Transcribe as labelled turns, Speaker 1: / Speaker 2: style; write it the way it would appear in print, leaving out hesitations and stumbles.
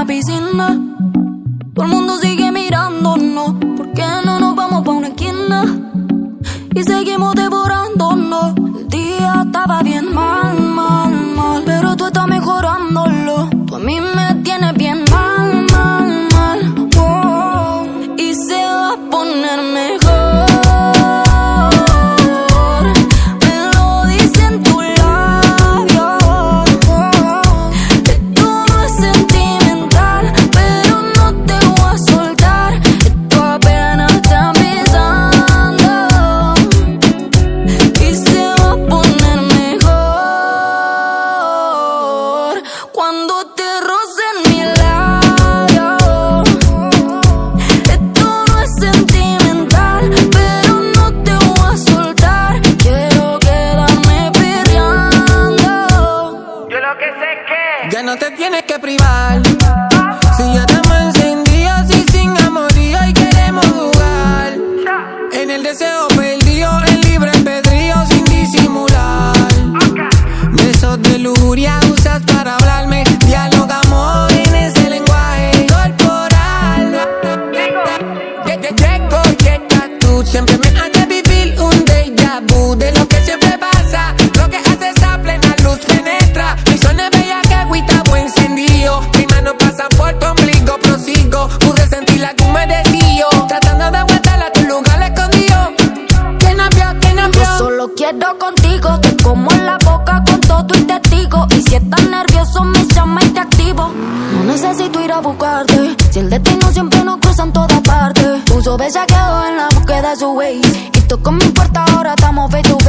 Speaker 1: piscina. Todo el mundo sigue mirándonos. ¿Por qué no nos vamos pa' una esquina? Y seguimos devorándonos. El día estaba bien mal, mal, mal, pero tú estás mejorándolo. Tú a mí me tienes bien mal, mal, mal. Oh, y se va a poner mejor.
Speaker 2: Ya no te tienes que privar. Si ya estamos encendidos y sin amorío y queremos jugar. En el deseo perdido, en libre albedrío sin disimular. Besos de lujuria usas para hablarme. Dialogamos en ese lenguaje corporal. Llego y estás tú. Siempre me haces vivir un déjà vu de lo que siempre pasa. Lo que haces a plena luz penetra. Mi zona es bella que agüita buen encendido. Mi mano pasa por tu ombligo, prosigo. Pude sentir la que me desío. Tratando de aguantar a tu lugar escondido. ¿Quién nos vio? ¿Quién nos vio?
Speaker 1: Yo solo quiero contigo. Te como en la boca con todo y testigo. Y si estás nervioso me llama y te activo. No necesito ir a buscarte. Si el destino siempre nos cruza en todas partes. Puso bellaqueo en la búsqueda de su Waze. Y tú con mi puerta ahora estamos face to face.